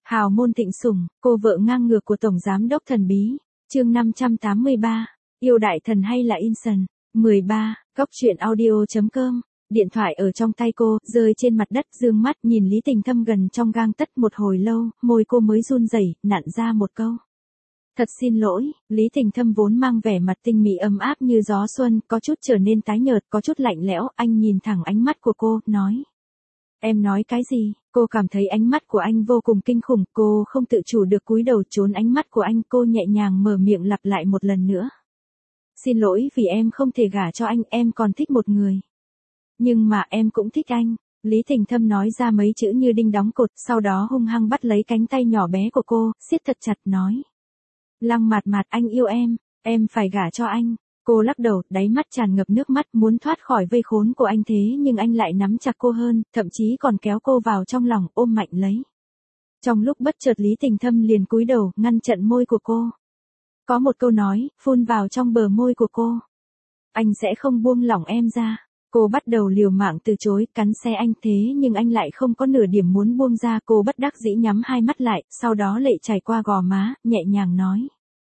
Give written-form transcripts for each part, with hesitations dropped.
Hào môn thịnh sủng, cô vợ ngang ngược của Tổng Giám đốc thần bí. Chương 583. Yêu đại thần hay là Inson? 13. Góc truyện audio.com. Điện thoại ở trong tay cô, rơi trên mặt đất, dương mắt nhìn Lý Tình Thâm gần trong gang tấc một hồi lâu, môi cô mới run rẩy, nặn ra một câu. Thật xin lỗi. Lý Tình Thâm vốn mang vẻ mặt tinh mỹ ấm áp như gió xuân, có chút trở nên tái nhợt, có chút lạnh lẽo, anh nhìn thẳng ánh mắt của cô, nói. Em nói cái gì? Cô cảm thấy ánh mắt của anh vô cùng kinh khủng, cô không tự chủ được cúi đầu trốn ánh mắt của anh, cô nhẹ nhàng mở miệng lặp lại một lần nữa. Xin lỗi vì em không thể gả cho anh, em còn thích một người. Nhưng mà em cũng thích anh. Lý Tình Thâm nói ra mấy chữ như đinh đóng cột, sau đó hung hăng bắt lấy cánh tay nhỏ bé của cô, siết thật chặt nói. Lăng Mạt Mạt, anh yêu em phải gả cho anh. Cô lắc đầu, đáy mắt tràn ngập nước mắt, muốn thoát khỏi vây khốn của anh thế nhưng anh lại nắm chặt cô hơn, thậm chí còn kéo cô vào trong lòng, ôm mạnh lấy. Trong lúc bất chợt Lý Tình Thâm liền cúi đầu, ngăn chặn môi của cô. Có một câu nói, phun vào trong bờ môi của cô. Anh sẽ không buông lỏng em ra. Cô bắt đầu liều mạng từ chối, cắn xe anh thế nhưng anh lại không có nửa điểm muốn buông ra. Cô bất đắc dĩ nhắm hai mắt lại, sau đó lệ chảy qua gò má, nhẹ nhàng nói.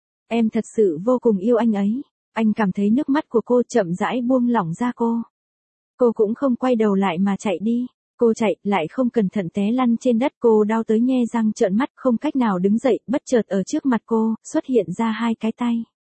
Em thật sự vô cùng yêu anh ấy. Anh cảm thấy nước mắt của cô chậm rãi buông lỏng ra cô. Cô cũng không quay đầu lại mà chạy đi. Cô chạy, lại không cẩn thận té lăn trên đất, cô đau tới nhe răng trợn mắt, không cách nào đứng dậy, bất chợt ở trước mặt cô, xuất hiện ra hai cái tay.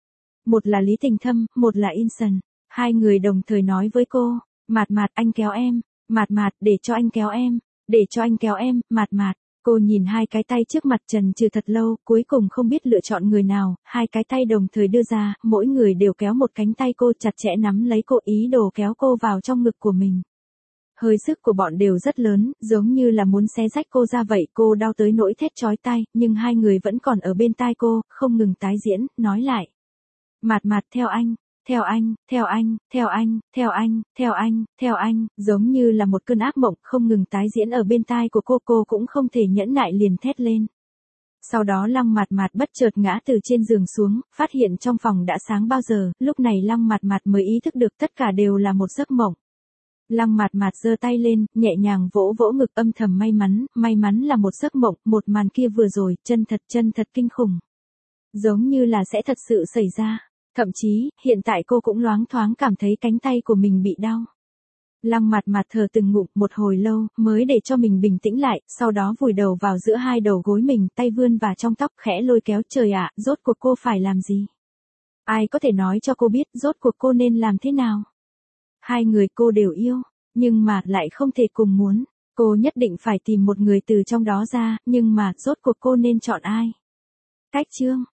Một là Lý Tình Thâm, một là Inson. Hai người đồng thời nói với cô, Mạt Mạt, anh kéo em, Mạt Mạt, để cho anh kéo em, để cho anh kéo em, Mạt Mạt. Cô nhìn hai cái tay trước mặt chần chừ thật lâu, cuối cùng không biết lựa chọn người nào, hai cái tay đồng thời đưa ra, mỗi người đều kéo một cánh tay cô chặt chẽ nắm lấy cô, ý đồ kéo cô vào trong ngực của mình. Hơi sức của bọn đều rất lớn, giống như là muốn xé rách cô ra vậy, cô đau tới nỗi thét chói tai, nhưng hai người vẫn còn ở bên tai cô, không ngừng tái diễn, nói lại. Mạt Mạt, theo anh. Theo anh, theo anh, theo anh, theo anh, theo anh, theo anh, giống như là một cơn ác mộng không ngừng tái diễn ở bên tai của cô cũng không thể nhẫn nại liền thét lên. Sau đó Lăng Mạt Mạt bất chợt ngã từ trên giường xuống, phát hiện trong phòng đã sáng bao giờ, lúc này Lăng Mạt Mạt mới ý thức được tất cả đều là một giấc mộng. Lăng Mạt Mạt giơ tay lên, nhẹ nhàng vỗ vỗ ngực âm thầm may mắn là một giấc mộng, một màn kia vừa rồi, chân thật kinh khủng. Giống như là sẽ thật sự xảy ra. Thậm chí, hiện tại cô cũng loáng thoáng cảm thấy cánh tay của mình bị đau. Lăng Mạt Mạt thở từng ngụm một hồi lâu, mới để cho mình bình tĩnh lại, sau đó vùi đầu vào giữa hai đầu gối mình, tay vươn vào trong tóc khẽ lôi kéo. Trời ạ, rốt cuộc cô phải làm gì? Ai có thể nói cho cô biết rốt cuộc cô nên làm thế nào? Hai người cô đều yêu, nhưng mà lại không thể cùng muốn. Cô nhất định phải tìm một người từ trong đó ra, nhưng mà rốt cuộc cô nên chọn ai? Cách chương